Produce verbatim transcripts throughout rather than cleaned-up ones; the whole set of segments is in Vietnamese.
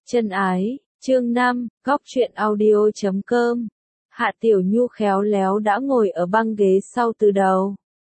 Chân ái, chương năm, góc truyện audio chấm com. Hạ Tiểu Nhu khéo léo đã ngồi ở băng ghế sau từ đầu.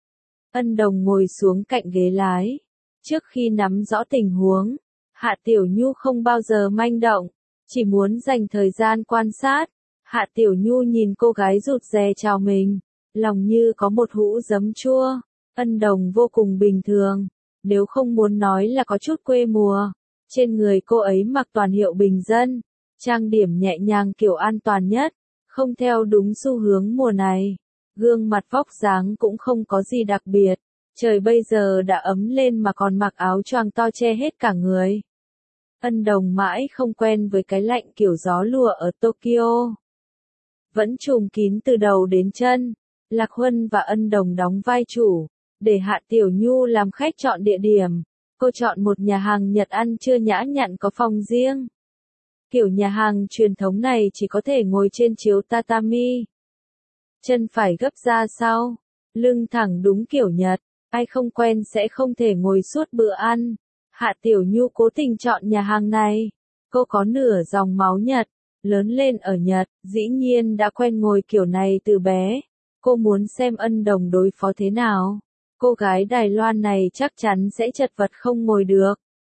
Ân Đồng ngồi xuống cạnh ghế lái. Trước khi nắm rõ tình huống, Hạ Tiểu Nhu không bao giờ manh động, chỉ muốn dành thời gian quan sát. Hạ Tiểu Nhu nhìn cô gái rụt rè chào mình, lòng như có một hũ giấm chua. Ân Đồng vô cùng bình thường, nếu không muốn nói là có chút quê mùa. Trên người cô ấy mặc toàn hiệu bình dân, trang điểm nhẹ nhàng kiểu an toàn nhất, không theo đúng xu hướng mùa này. Gương mặt vóc dáng cũng không có gì đặc biệt, trời bây giờ đã ấm lên mà còn mặc áo choàng to che hết cả người. Ân Đồng mãi không quen với cái lạnh kiểu gió lùa ở Tokyo. Vẫn trùm kín từ đầu đến chân, Lạc Huân và Ân Đồng đóng vai chủ, để Hạ Tiểu Nhu làm khách chọn địa điểm. Cô chọn một nhà hàng Nhật ăn trưa nhã nhặn có phòng riêng. Kiểu nhà hàng truyền thống này chỉ có thể ngồi trên chiếu tatami. Chân phải gấp ra sau, lưng thẳng đúng kiểu Nhật, ai không quen sẽ không thể ngồi suốt bữa ăn. Hạ Tiểu Nhu cố tình chọn nhà hàng này. Cô có nửa dòng máu Nhật, lớn lên ở Nhật, dĩ nhiên đã quen ngồi kiểu này từ bé. Cô muốn xem Ân Đồng đối phó thế nào. Cô gái Đài Loan này chắc chắn sẽ chật vật không ngồi được.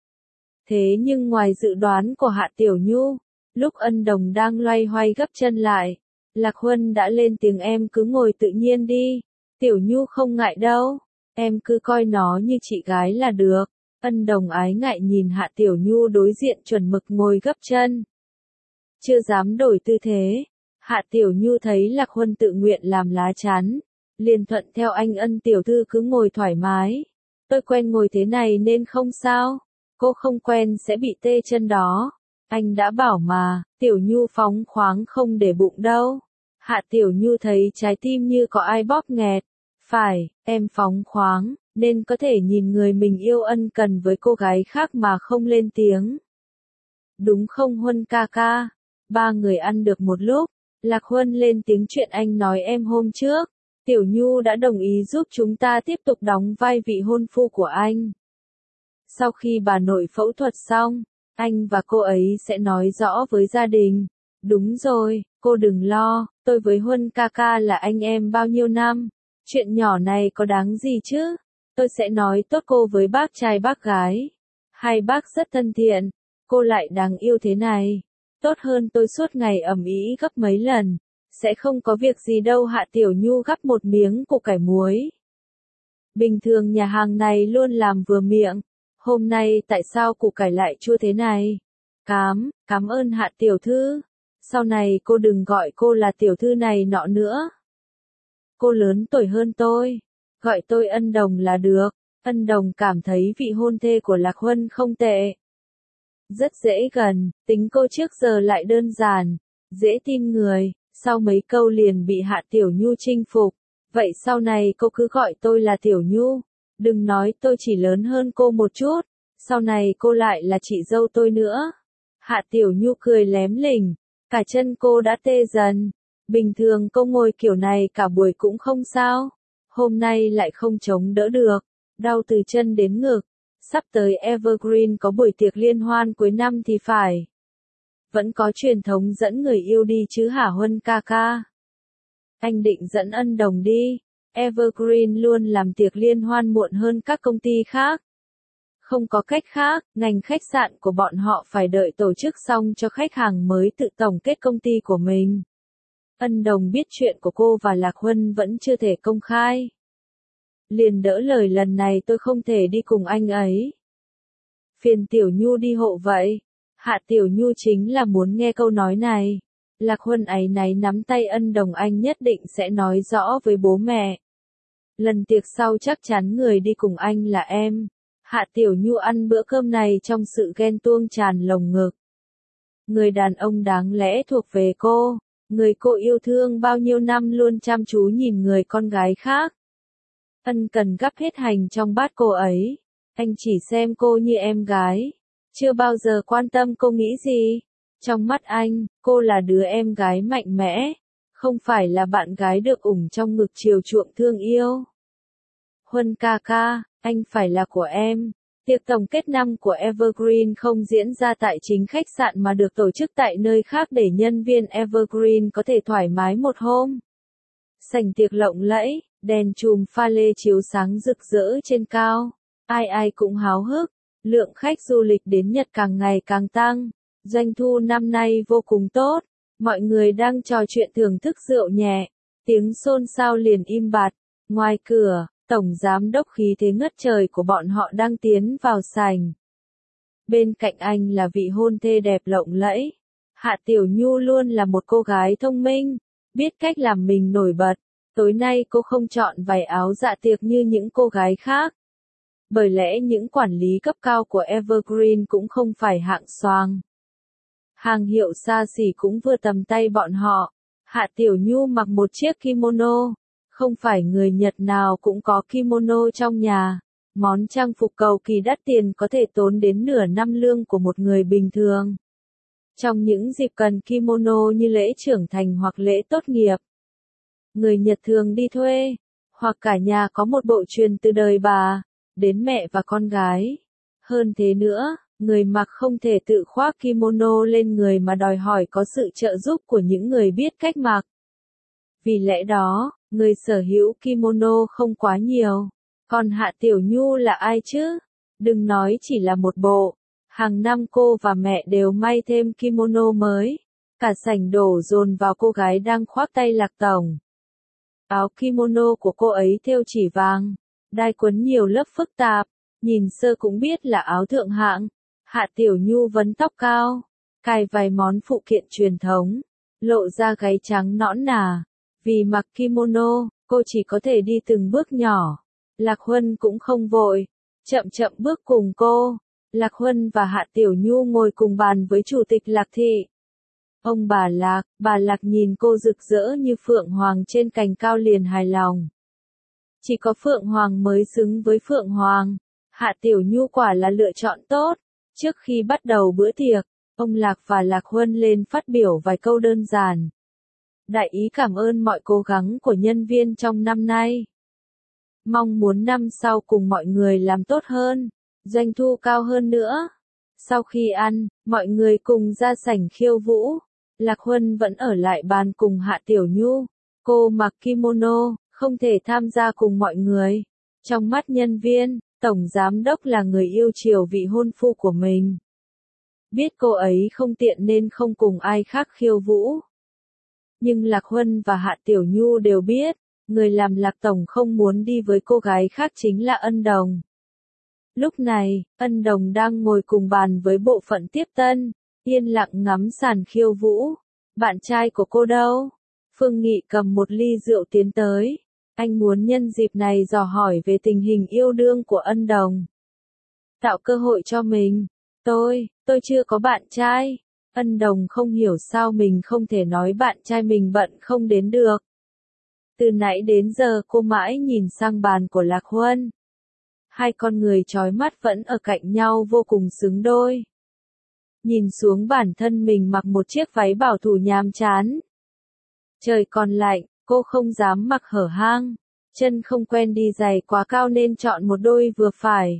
Thế nhưng ngoài dự đoán của Hạ Tiểu Nhu, lúc Ân Đồng đang loay hoay gấp chân lại, Lạc Huân đã lên tiếng em cứ ngồi tự nhiên đi. Tiểu Nhu không ngại đâu, em cứ coi nó như chị gái là được. Ân Đồng ái ngại nhìn Hạ Tiểu Nhu đối diện chuẩn mực ngồi gấp chân. Chưa dám đổi tư thế, Hạ Tiểu Nhu thấy Lạc Huân tự nguyện làm lá chắn. Liền thuận theo anh. Ân tiểu thư cứ ngồi thoải mái. Tôi quen ngồi thế này nên không sao. Cô không quen sẽ bị tê chân đó. Anh đã bảo mà, Tiểu Nhu phóng khoáng không để bụng đâu. Hạ Tiểu Nhu thấy trái tim như có ai bóp nghẹt. Phải, em phóng khoáng, nên có thể nhìn người mình yêu ân cần với cô gái khác mà không lên tiếng. Đúng không Huân ca ca? Ba người ăn được một lúc, Lạc Huân lên tiếng chuyện anh nói em hôm trước. Tiểu Nhu đã đồng ý giúp chúng ta tiếp tục đóng vai vị hôn phu của anh. Sau khi bà nội phẫu thuật xong, anh và cô ấy sẽ nói rõ với gia đình. Đúng rồi, cô đừng lo, tôi với Huân ca ca là anh em bao nhiêu năm. Chuyện nhỏ này có đáng gì chứ? Tôi sẽ nói tốt cô với bác trai bác gái. Hai bác rất thân thiện, cô lại đáng yêu thế này. Tốt hơn tôi suốt ngày ầm ĩ gấp mấy lần. Sẽ không có việc gì đâu. Hạ Tiểu Nhu gắp một miếng củ cải muối. Bình thường nhà hàng này luôn làm vừa miệng. Hôm nay tại sao củ cải lại chua thế này? Cám, cảm ơn Hạ Tiểu Thư. Sau này cô đừng gọi cô là Tiểu Thư này nọ nữa. Cô lớn tuổi hơn tôi. Gọi tôi Ân Đồng là được. Ân Đồng cảm thấy vị hôn thê của Lạc Huân không tệ. Rất dễ gần, tính cô trước giờ lại đơn giản, dễ tin người. Sau mấy câu liền bị Hạ Tiểu Nhu chinh phục. Vậy sau này cô cứ gọi tôi là Tiểu Nhu. Đừng nói tôi chỉ lớn hơn cô một chút. Sau này cô lại là chị dâu tôi nữa. Hạ Tiểu Nhu cười lém lỉnh. Cả chân cô đã tê dần. Bình thường cô ngồi kiểu này cả buổi cũng không sao. Hôm nay lại không chống đỡ được. Đau từ chân đến ngực. Sắp tới Evergreen có buổi tiệc liên hoan cuối năm thì phải. Vẫn có truyền thống dẫn người yêu đi chứ hả Huân ca ca? Anh định dẫn Ân Đồng đi. Evergreen luôn làm tiệc liên hoan muộn hơn các công ty khác. Không có cách khác, ngành khách sạn của bọn họ phải đợi tổ chức xong cho khách hàng mới tự tổng kết công ty của mình. Ân Đồng biết chuyện của cô và Lạc Huân vẫn chưa thể công khai. Liền đỡ lời lần này tôi không thể đi cùng anh ấy. Phiền Tiểu Nhu đi hộ vậy. Hạ Tiểu Nhu chính là muốn nghe câu nói này. Lạc Huân áy náy nắm tay Ân Đồng anh nhất định sẽ nói rõ với bố mẹ. Lần tiệc sau chắc chắn người đi cùng anh là em. Hạ Tiểu Nhu ăn bữa cơm này trong sự ghen tuông tràn lồng ngực. Người đàn ông đáng lẽ thuộc về cô. Người cô yêu thương bao nhiêu năm luôn chăm chú nhìn người con gái khác. Ân cần gắp hết hành trong bát cô ấy. Anh chỉ xem cô như em gái. Chưa bao giờ quan tâm cô nghĩ gì. Trong mắt anh, cô là đứa em gái mạnh mẽ. Không phải là bạn gái được ủng trong ngực chiều chuộng thương yêu. Huân ca ca, anh phải là của em. Tiệc tổng kết năm của Evergreen không diễn ra tại chính khách sạn mà được tổ chức tại nơi khác để nhân viên Evergreen có thể thoải mái một hôm. Sảnh tiệc lộng lẫy, đèn chùm pha lê chiếu sáng rực rỡ trên cao. Ai ai cũng háo hức, lượng khách du lịch đến Nhật càng ngày càng tăng. Doanh thu năm nay vô cùng tốt, mọi người đang trò chuyện thưởng thức rượu nhẹ. Tiếng xôn xao liền im bặt, ngoài cửa, tổng giám đốc khí thế ngất trời của bọn họ đang tiến vào sảnh. Bên cạnh anh là vị hôn thê đẹp lộng lẫy. Hạ Tiểu Nhu luôn là một cô gái thông minh, biết cách làm mình nổi bật. Tối nay cô không chọn váy áo dạ tiệc như những cô gái khác. Bởi lẽ những quản lý cấp cao của Evergreen cũng không phải hạng xoàng. Hàng hiệu xa xỉ cũng vừa tầm tay bọn họ. Hạ Tiểu Nhu mặc một chiếc kimono. Không phải người Nhật nào cũng có kimono trong nhà. Món trang phục cầu kỳ đắt tiền có thể tốn đến nửa năm lương của một người bình thường. Trong những dịp cần kimono như lễ trưởng thành hoặc lễ tốt nghiệp, người Nhật thường đi thuê, hoặc cả nhà có một bộ truyền từ đời bà, đến mẹ và con gái. Hơn thế nữa, người mặc không thể tự khoác kimono lên người mà đòi hỏi có sự trợ giúp của những người biết cách mặc. Vì lẽ đó, người sở hữu kimono không quá nhiều. Còn Hạ Tiểu Nhu là ai chứ? Đừng nói chỉ là một bộ. Hàng năm cô và mẹ đều may thêm kimono mới. Cả sảnh đổ dồn vào cô gái đang khoác tay Lạc tổng. Áo kimono của cô ấy thêu chỉ vàng, đai quấn nhiều lớp phức tạp, nhìn sơ cũng biết là áo thượng hạng. Hạ Tiểu Nhu vấn tóc cao, cài vài món phụ kiện truyền thống, lộ ra gáy trắng nõn nà. Vì mặc kimono, cô chỉ có thể đi từng bước nhỏ. Lạc Huân cũng không vội, chậm chậm bước cùng cô. Lạc Huân và Hạ Tiểu Nhu ngồi cùng bàn với chủ tịch Lạc thị. Ông bà Lạc, bà Lạc nhìn cô rực rỡ như phượng hoàng trên cành cao liền hài lòng. Chỉ có phượng hoàng mới xứng với phượng hoàng. Hạ Tiểu Nhu quả là lựa chọn tốt. Trước khi bắt đầu bữa tiệc, ông Lạc và Lạc Huân lên phát biểu vài câu đơn giản. Đại ý cảm ơn mọi cố gắng của nhân viên trong năm nay. Mong muốn năm sau cùng mọi người làm tốt hơn, doanh thu cao hơn nữa. Sau khi ăn, mọi người cùng ra sảnh khiêu vũ. Lạc Huân vẫn ở lại bàn cùng Hạ Tiểu Nhu. Cô mặc kimono, không thể tham gia cùng mọi người. Trong mắt nhân viên, tổng giám đốc là người yêu chiều vị hôn phu của mình. Biết cô ấy không tiện nên không cùng ai khác khiêu vũ. Nhưng Lạc Huân và Hạ Tiểu Nhu đều biết, người làm Lạc tổng không muốn đi với cô gái khác chính là Ân Đồng. Lúc này, Ân Đồng đang ngồi cùng bàn với bộ phận tiếp tân, yên lặng ngắm sàn khiêu vũ. Bạn trai của cô đâu? Phương Nghị cầm một ly rượu tiến tới. Anh muốn nhân dịp này dò hỏi về tình hình yêu đương của Ân Đồng. Tạo cơ hội cho mình. Tôi, tôi chưa có bạn trai. Ân Đồng không hiểu sao mình không thể nói bạn trai mình bận không đến được. Từ nãy đến giờ cô mãi nhìn sang bàn của Lạc Huân. Hai con người chói mắt vẫn ở cạnh nhau vô cùng xứng đôi. Nhìn xuống bản thân mình mặc một chiếc váy bảo thủ nhàm chán. Trời còn lạnh, cô không dám mặc hở hang. Chân không quen đi giày quá cao nên chọn một đôi vừa phải.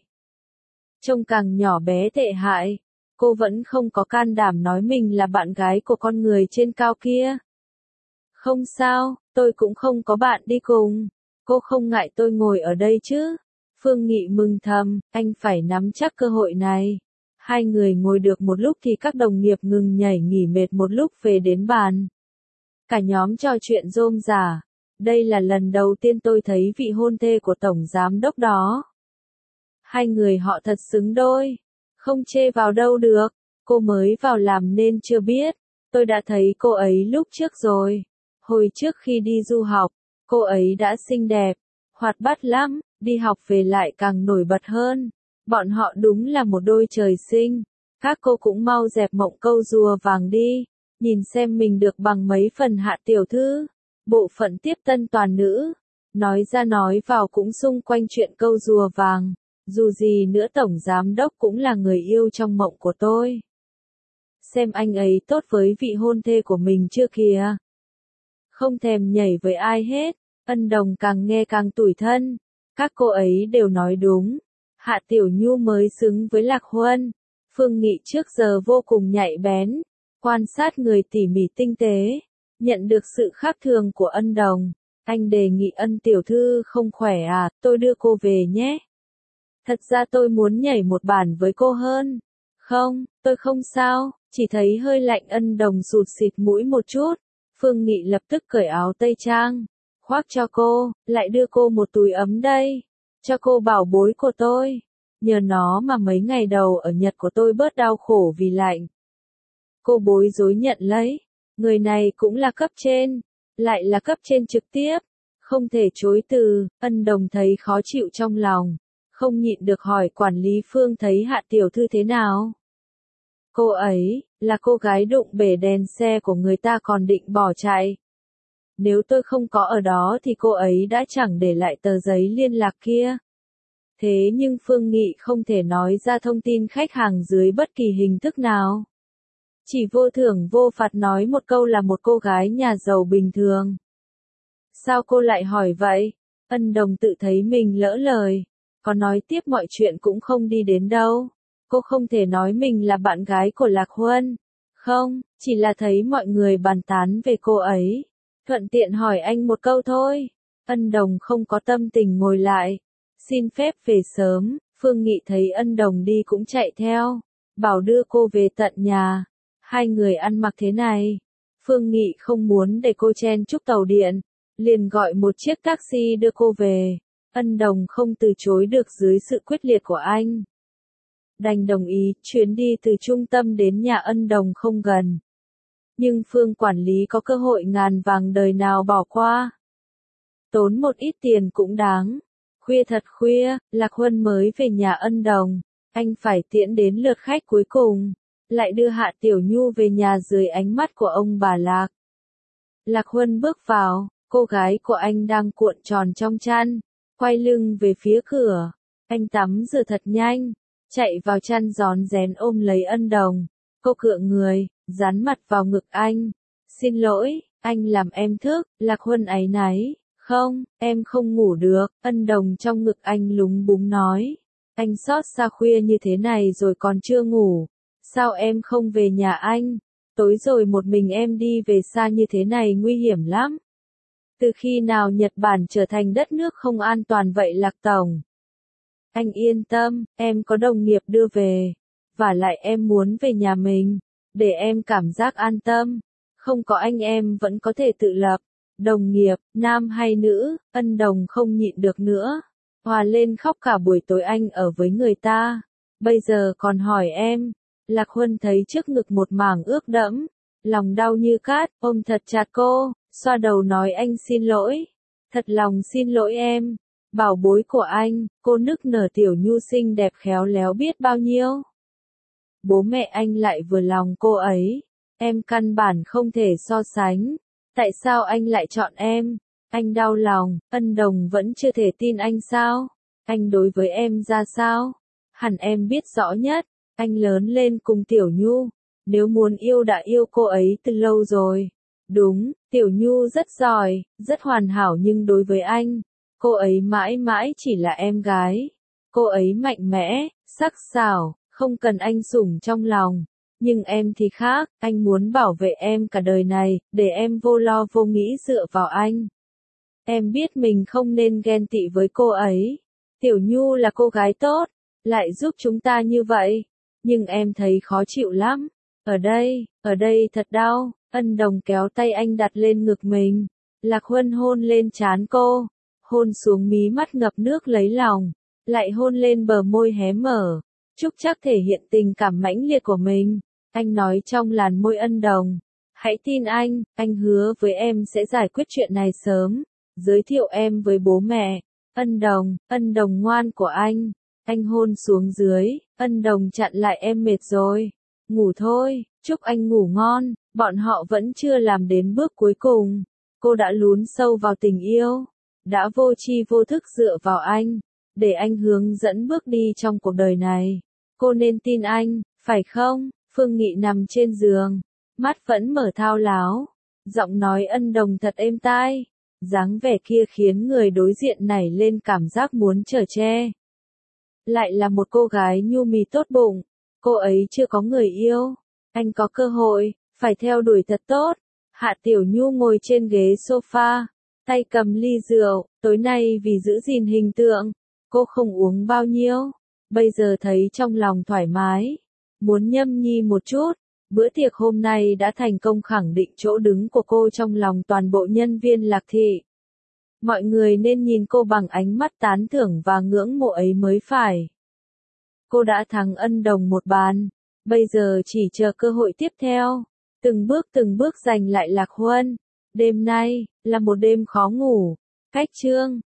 Trông càng nhỏ bé tệ hại. Cô vẫn không có can đảm nói mình là bạn gái của con người trên cao kia. Không sao, tôi cũng không có bạn đi cùng. Cô không ngại tôi ngồi ở đây chứ? Phương Nghị mừng thầm, anh phải nắm chắc cơ hội này. Hai người ngồi được một lúc thì các đồng nghiệp ngừng nhảy nghỉ mệt một lúc về đến bàn. Cả nhóm trò chuyện rôm rả. Đây là lần đầu tiên tôi thấy vị hôn thê của tổng giám đốc đó. Hai người họ thật xứng đôi. Không chê vào đâu được. Cô mới vào làm nên chưa biết. Tôi đã thấy cô ấy lúc trước rồi. Hồi trước khi đi du học, cô ấy đã xinh đẹp, hoạt bát lắm, đi học về lại càng nổi bật hơn. Bọn họ đúng là một đôi trời sinh. Các cô cũng mau dẹp mộng câu rùa vàng đi. Nhìn xem mình được bằng mấy phần Hạ tiểu thư. Bộ phận tiếp tân toàn nữ. Nói ra nói vào cũng xung quanh chuyện câu rùa vàng. Dù gì nữa tổng giám đốc cũng là người yêu trong mộng của tôi. Xem anh ấy tốt với vị hôn thê của mình chưa kìa. Không thèm nhảy với ai hết. Ân Đồng càng nghe càng tủi thân. Các cô ấy đều nói đúng. Hạ Tiểu Nhu mới xứng với Lạc Huân. Phương Nghị trước giờ vô cùng nhạy bén, quan sát người tỉ mỉ tinh tế, nhận được sự khác thường của Ân Đồng. Anh đề nghị Ân tiểu thư không khỏe à, tôi đưa cô về nhé. Thật ra tôi muốn nhảy một bản với cô hơn. Không, tôi không sao, chỉ thấy hơi lạnh. Ân Đồng sụt xịt mũi một chút. Phương Nghị lập tức cởi áo tây trang, khoác cho cô, lại đưa cô một túi ấm đây. Cho cô bảo bối của tôi. Nhờ nó mà mấy ngày đầu ở Nhật của tôi bớt đau khổ vì lạnh. Cô bối rối nhận lấy. Người này cũng là cấp trên, lại là cấp trên trực tiếp, không thể chối từ. Ân Đồng thấy khó chịu trong lòng, không nhịn được hỏi quản lý Phương thấy Hạ tiểu thư thế nào. Cô ấy, là cô gái đụng bể đèn xe của người ta còn định bỏ chạy. Nếu tôi không có ở đó thì cô ấy đã chẳng để lại tờ giấy liên lạc kia. Thế nhưng Phương Nghị không thể nói ra thông tin khách hàng dưới bất kỳ hình thức nào. Chỉ vô thưởng vô phạt nói một câu là một cô gái nhà giàu bình thường. Sao cô lại hỏi vậy? Ân Đồng tự thấy mình lỡ lời. Có nói tiếp mọi chuyện cũng không đi đến đâu. Cô không thể nói mình là bạn gái của Lạc Huân. Không, chỉ là thấy mọi người bàn tán về cô ấy. Thuận tiện hỏi anh một câu thôi. Ân Đồng không có tâm tình ngồi lại. Xin phép về sớm. Phương Nghị thấy Ân Đồng đi cũng chạy theo, bảo đưa cô về tận nhà. Hai người ăn mặc thế này, Phương Nghị không muốn để cô chen chúc tàu điện, liền gọi một chiếc taxi đưa cô về. Ân Đồng không từ chối được dưới sự quyết liệt của anh. Đành đồng ý. Chuyến đi từ trung tâm đến nhà Ân Đồng không gần, nhưng Phương quản lý có cơ hội ngàn vàng đời nào bỏ qua. Tốn một ít tiền cũng đáng. Khuya thật khuya, Lạc Huân mới về nhà Ân Đồng. Anh phải tiễn đến lượt khách cuối cùng, lại đưa Hạ Tiểu Nhu về nhà dưới ánh mắt của ông bà Lạc. Lạc Huân bước vào, cô gái của anh đang cuộn tròn trong chăn, quay lưng về phía cửa. Anh tắm rửa thật nhanh, chạy vào chăn rón rén ôm lấy Ân Đồng. Cô cựa người, dán mặt vào ngực anh. Xin lỗi, anh làm em thức. Lạc Huân áy náy. Không, em không ngủ được. Ân Đồng trong ngực anh lúng búng nói. Anh xót xa khuya như thế này rồi còn chưa ngủ. Sao em không về nhà anh? Tối rồi một mình em đi về xa như thế này nguy hiểm lắm. Từ khi nào Nhật Bản trở thành đất nước không an toàn vậy Lạc Tổng? Anh yên tâm, em có đồng nghiệp đưa về. Vả lại em muốn về nhà mình, để em cảm giác an tâm. Không có anh em vẫn có thể tự lập. Đồng nghiệp, nam hay nữ, Ân Đồng không nhịn được nữa. Hòa lên khóc cả buổi tối anh ở với người ta. Bây giờ còn hỏi em. Lạc Huân thấy trước ngực một mảng ướt đẫm, lòng đau như cát, ôm thật chặt cô, xoa đầu nói anh xin lỗi. Thật lòng xin lỗi em. Bảo bối của anh, cô nức nở Tiểu Nhu xinh đẹp khéo léo biết bao nhiêu. Bố mẹ anh lại vừa lòng cô ấy. Em căn bản không thể so sánh. Tại sao anh lại chọn em? Anh đau lòng. Ân Đồng vẫn chưa thể tin anh sao? Anh đối với em ra sao? Hẳn em biết rõ nhất. Anh lớn lên cùng Tiểu Nhu. Nếu muốn yêu đã yêu cô ấy từ lâu rồi. Đúng, Tiểu Nhu rất giỏi, rất hoàn hảo nhưng đối với anh, cô ấy mãi mãi chỉ là em gái. Cô ấy mạnh mẽ, sắc sảo, không cần anh sủng trong lòng. Nhưng em thì khác, anh muốn bảo vệ em cả đời này, để em vô lo vô nghĩ dựa vào anh. Em biết mình không nên ghen tị với cô ấy. Tiểu Nhu là cô gái tốt, lại giúp chúng ta như vậy. Nhưng em thấy khó chịu lắm. Ở đây, ở đây thật đau. Ân Đồng kéo tay anh đặt lên ngực mình. Lạc Huân hôn lên trán cô. Hôn xuống mí mắt ngập nước lấy lòng. Lại hôn lên bờ môi hé mở. Trúc chắc thể hiện tình cảm mãnh liệt của mình. Anh nói trong làn môi Ân Đồng. Hãy tin anh, anh hứa với em sẽ giải quyết chuyện này sớm. Giới thiệu em với bố mẹ. Ân Đồng, Ân Đồng ngoan của anh. Anh hôn xuống dưới. Ân Đồng chặn lại em mệt rồi. Ngủ thôi, chúc anh ngủ ngon. Bọn họ vẫn chưa làm đến bước cuối cùng. Cô đã lún sâu vào tình yêu. Đã vô tri vô thức dựa vào anh. Để anh hướng dẫn bước đi trong cuộc đời này. Cô nên tin anh, phải không? Phương Nghị nằm trên giường. Mắt vẫn mở thao láo. Giọng nói Ân Đồng thật êm tai. Dáng vẻ kia khiến người đối diện nảy lên cảm giác muốn chở che. Lại là một cô gái nhu mì tốt bụng. Cô ấy chưa có người yêu. Anh có cơ hội, phải theo đuổi thật tốt. Hạ Tiểu Nhu ngồi trên ghế sofa, tay cầm ly rượu, tối nay vì giữ gìn hình tượng, cô không uống bao nhiêu. Bây giờ thấy trong lòng thoải mái, muốn nhâm nhi một chút. Bữa tiệc hôm nay đã thành công khẳng định chỗ đứng của cô trong lòng toàn bộ nhân viên Lạc Thị. Mọi người nên nhìn cô bằng ánh mắt tán thưởng và ngưỡng mộ ấy mới phải. Cô đã thắng Ân Đồng một bàn, bây giờ chỉ chờ cơ hội tiếp theo. Từng bước từng bước giành lại Lạc Huân. Đêm nay, là một đêm khó ngủ. Cách chương